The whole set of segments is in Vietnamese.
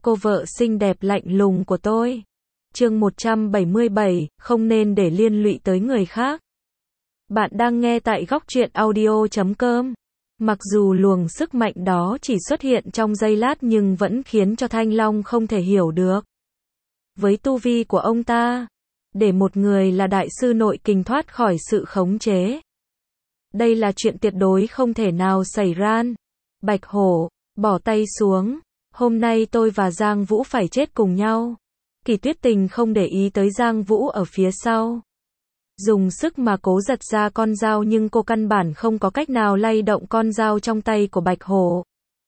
cô vợ xinh đẹp lạnh lùng của tôi. Chương 177, không nên để liên lụy tới người khác. Bạn đang nghe tại góc truyện audio.com. Mặc dù luồng sức mạnh đó chỉ xuất hiện trong giây lát nhưng vẫn khiến cho Thanh Long không thể hiểu được. Với tu vi của ông ta, để một người là đại sư nội kình thoát khỏi sự khống chế, đây là chuyện tuyệt đối không thể nào xảy ra. Bạch Hổ, bỏ tay xuống. Hôm nay tôi và Giang Vũ phải chết cùng nhau. Kỳ Tuyết Tình không để ý tới Giang Vũ ở phía sau. Dùng sức mà cố giật ra con dao nhưng cô căn bản không có cách nào lay động con dao trong tay của Bạch Hổ.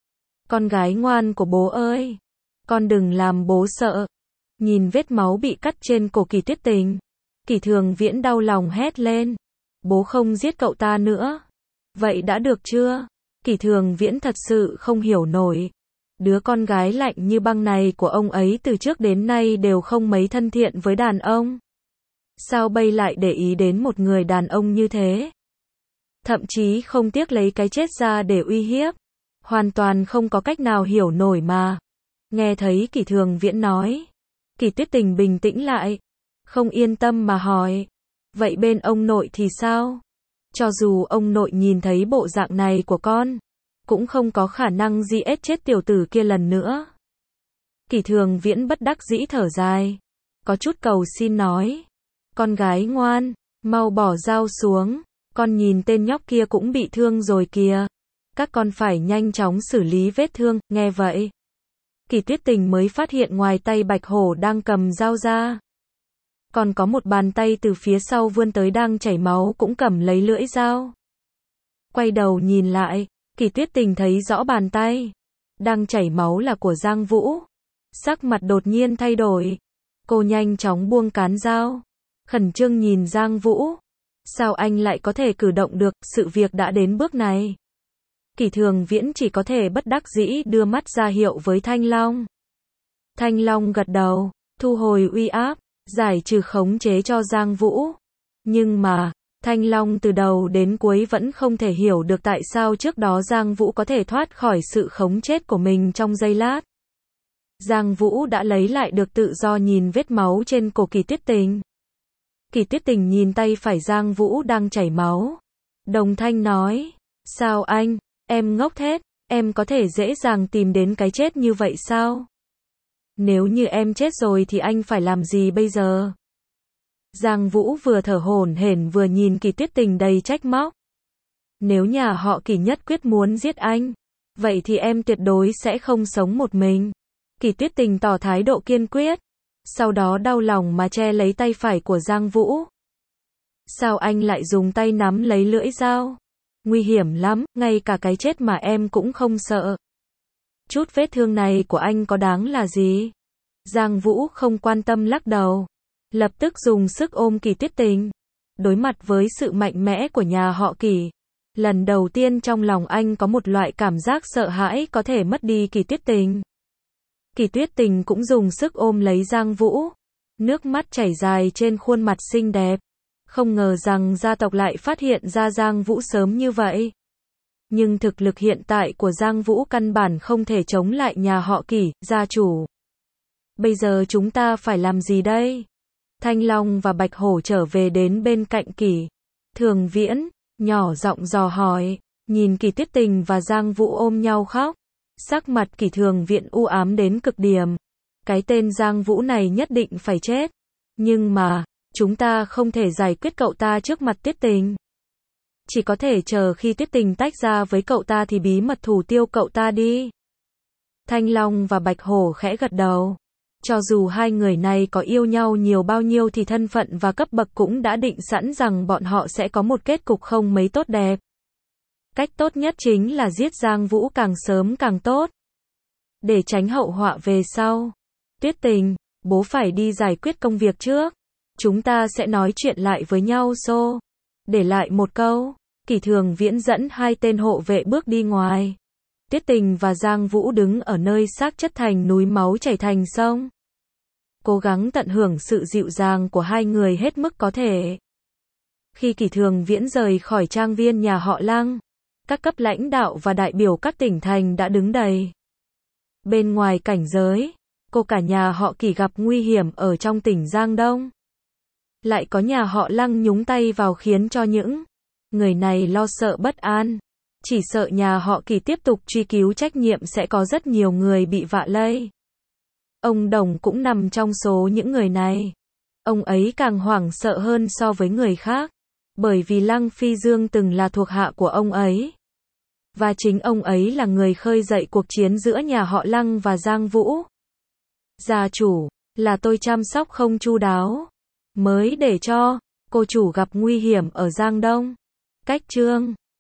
Con gái ngoan của bố ơi! Con đừng làm bố sợ. Nhìn vết máu bị cắt trên cổ Kỳ Tuyết Tình, Kỳ Thường Viễn đau lòng hét lên. Bố không giết cậu ta nữa. Vậy đã được chưa? Kỳ Thường Viễn thật sự không hiểu nổi. Đứa con gái lạnh như băng này của ông ấy từ trước đến nay đều không mấy thân thiện với đàn ông. Sao bây lại để ý đến một người đàn ông như thế? Thậm chí không tiếc lấy cái chết ra để uy hiếp. Hoàn toàn không có cách nào hiểu nổi mà. Nghe thấy Kỳ Thường Viễn nói, Kỳ Tuyết Tình bình tĩnh lại. Không yên tâm mà hỏi. Vậy bên ông nội thì sao? Cho dù ông nội nhìn thấy bộ dạng này của con, cũng không có khả năng giết chết tiểu tử kia lần nữa. Kỳ Thường Viễn bất đắc dĩ thở dài, có chút cầu xin nói. Con gái ngoan, mau bỏ dao xuống, con nhìn tên nhóc kia cũng bị thương rồi kìa. Các con phải nhanh chóng xử lý vết thương. Nghe vậy, Kỳ Tuyết Tình mới phát hiện ngoài tay Bạch Hổ đang cầm dao ra, còn có một bàn tay từ phía sau vươn tới đang chảy máu cũng cầm lấy lưỡi dao. Quay đầu nhìn lại, Kỳ Tuyết Tình thấy rõ bàn tay đang chảy máu là của Giang Vũ. Sắc mặt đột nhiên thay đổi. Cô nhanh chóng buông cán dao, khẩn trương nhìn Giang Vũ. Sao anh lại có thể cử động được, sự việc đã đến bước này? Kỳ Thường Viễn chỉ có thể bất đắc dĩ đưa mắt ra hiệu với Thanh Long. Thanh Long gật đầu, thu hồi uy áp, giải trừ khống chế cho Giang Vũ. Nhưng mà, Thanh Long từ đầu đến cuối vẫn không thể hiểu được tại sao trước đó Giang Vũ có thể thoát khỏi sự khống chế của mình trong giây lát. Giang Vũ đã lấy lại được tự do nhìn vết máu trên cổ Kỳ Tuyết Tình. Kỳ Tuyết Tình nhìn tay phải Giang Vũ đang chảy máu. Đồng thanh nói, sao anh, em ngốc thế, em có thể dễ dàng tìm đến cái chết như vậy sao? Nếu như em chết rồi thì anh phải làm gì bây giờ? Giang Vũ vừa thở hổn hển vừa nhìn Kỳ Tuyết Tình đầy trách móc. Nếu nhà họ Kỳ nhất quyết muốn giết anh, vậy thì em tuyệt đối sẽ không sống một mình. Kỳ Tuyết Tình tỏ thái độ kiên quyết, sau đó đau lòng mà che lấy tay phải của Giang Vũ. Sao anh lại dùng tay nắm lấy lưỡi dao? Nguy hiểm lắm, ngay cả cái chết mà em cũng không sợ. Chút vết thương này của anh có đáng là gì? Giang Vũ không quan tâm lắc đầu, lập tức dùng sức ôm Kỳ Tuyết Tình. Đối mặt với sự mạnh mẽ của nhà họ Kỳ, lần đầu tiên trong lòng anh có một loại cảm giác sợ hãi có thể mất đi Kỳ Tuyết Tình. Kỳ Tuyết Tình cũng dùng sức ôm lấy Giang Vũ, nước mắt chảy dài trên khuôn mặt xinh đẹp. Không ngờ rằng gia tộc lại phát hiện ra Giang Vũ sớm như vậy. Nhưng thực lực hiện tại của Giang Vũ căn bản không thể chống lại nhà họ Kỳ, gia chủ. Bây giờ chúng ta phải làm gì đây? Thanh Long và Bạch Hổ trở về đến bên cạnh Kỳ Thường Viễn, nhỏ giọng dò hỏi, nhìn Kỳ Tuyết Tình và Giang Vũ ôm nhau khóc. Sắc mặt Kỳ Thường Viễn u ám đến cực điểm. Cái tên Giang Vũ này nhất định phải chết. Nhưng mà, chúng ta không thể giải quyết cậu ta trước mặt Tuyết Tình. Chỉ có thể chờ khi Tuyết Tình tách ra với cậu ta thì bí mật thủ tiêu cậu ta đi. Thanh Long và Bạch Hổ khẽ gật đầu. Cho dù hai người này có yêu nhau nhiều bao nhiêu thì thân phận và cấp bậc cũng đã định sẵn rằng bọn họ sẽ có một kết cục không mấy tốt đẹp. Cách tốt nhất chính là giết Giang Vũ càng sớm càng tốt, để tránh hậu họa về sau. Tuyết Tình, bố phải đi giải quyết công việc trước. Chúng ta sẽ nói chuyện lại với nhau so. Để lại một câu, Kỳ Thường Viễn dẫn hai tên hộ vệ bước đi ngoài. Tuyết Tình và Giang Vũ đứng ở nơi xác chất thành núi máu chảy thành sông, cố gắng tận hưởng sự dịu dàng của hai người hết mức có thể. Khi Kỳ Thường Viễn rời khỏi trang viên nhà họ Lăng, các cấp lãnh đạo và đại biểu các tỉnh thành đã đứng đầy. Bên ngoài cảnh giới, cô cả nhà họ Kỷ gặp nguy hiểm ở trong tỉnh Giang Đông. Lại có nhà họ Lăng nhúng tay vào khiến cho những người này lo sợ bất an. Chỉ sợ nhà họ Kỷ tiếp tục truy cứu trách nhiệm sẽ có rất nhiều người bị vạ lây. Ông Đồng cũng nằm trong số những người này. Ông ấy càng hoảng sợ hơn so với người khác. Bởi vì Lăng Phi Dương từng là thuộc hạ của ông ấy. Và chính ông ấy là người khơi dậy cuộc chiến giữa nhà họ Lăng và Giang Vũ. Gia chủ, là tôi chăm sóc không chu đáo, mới để cho cô chủ gặp nguy hiểm ở Giang Đông. Cách chương